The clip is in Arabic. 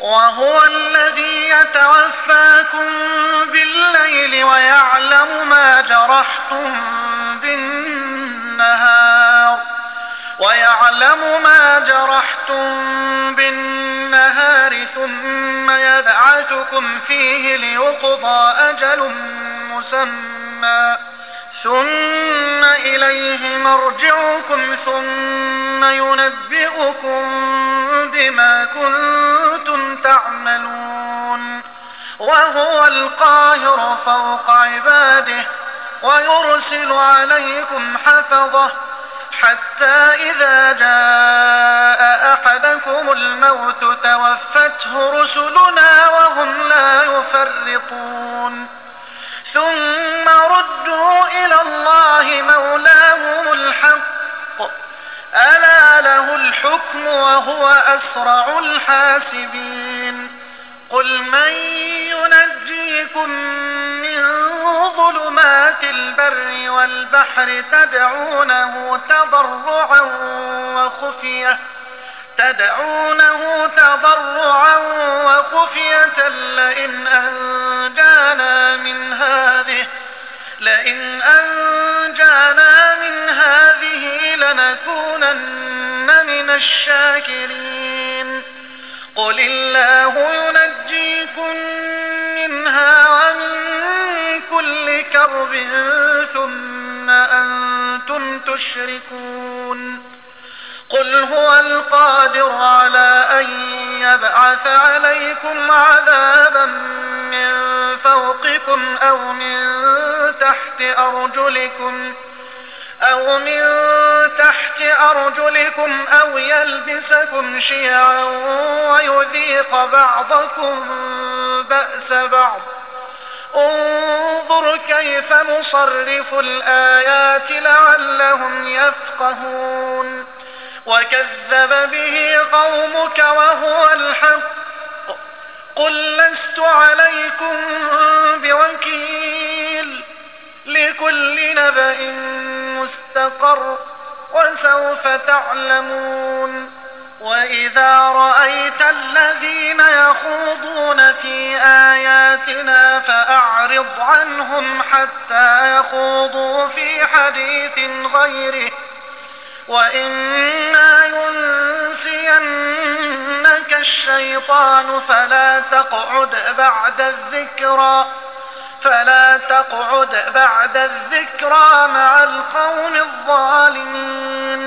وهو الذي يتوفاكم بالليل ويعلم ما جرحتم بالنهار ثم يبعثكم فيه ليقضى أجل مسمى ثم إليه مرجعكم ثم ينبئكم بما كنتم تعملون وهو القاهر فوق عباده ويرسل عليكم حفظة حتى إذا جاء أحدكم الموت توفته رسلنا وهم لا يفرطون ثم ردوا إلى الله مولاهم الحق ألا له الحكم وهو أسرع الحاسبين قل من ينجيكم من ظلمات البر والبحر تدعونه تضرعا وخفية لئن أنجانا من هذه لنكونن من الشاكرين قل الله ينجيكم منها ومن كل كرب ثم أنتم تشركون قل هو القادر على أن يبعث عليكم عذابا من فوقكم أو من تحت أرجلكم أو يلبسكم شيعا ويذيق بعضكم بأس بعض انظر كيف نصرف الآيات لعلهم يفقهون وكذب به قومك وهو الحق قل لست عليكم بوكيل لكل نبأ مستقر وسوف تعلمون وإذا رأيت الذين يخوضون في آياتنا فأعرض عنهم حتى يخوضوا في حديث غيره وإما ينسينك الشيطان فلا تقعد بعد الذكرى مع القوم الظالمين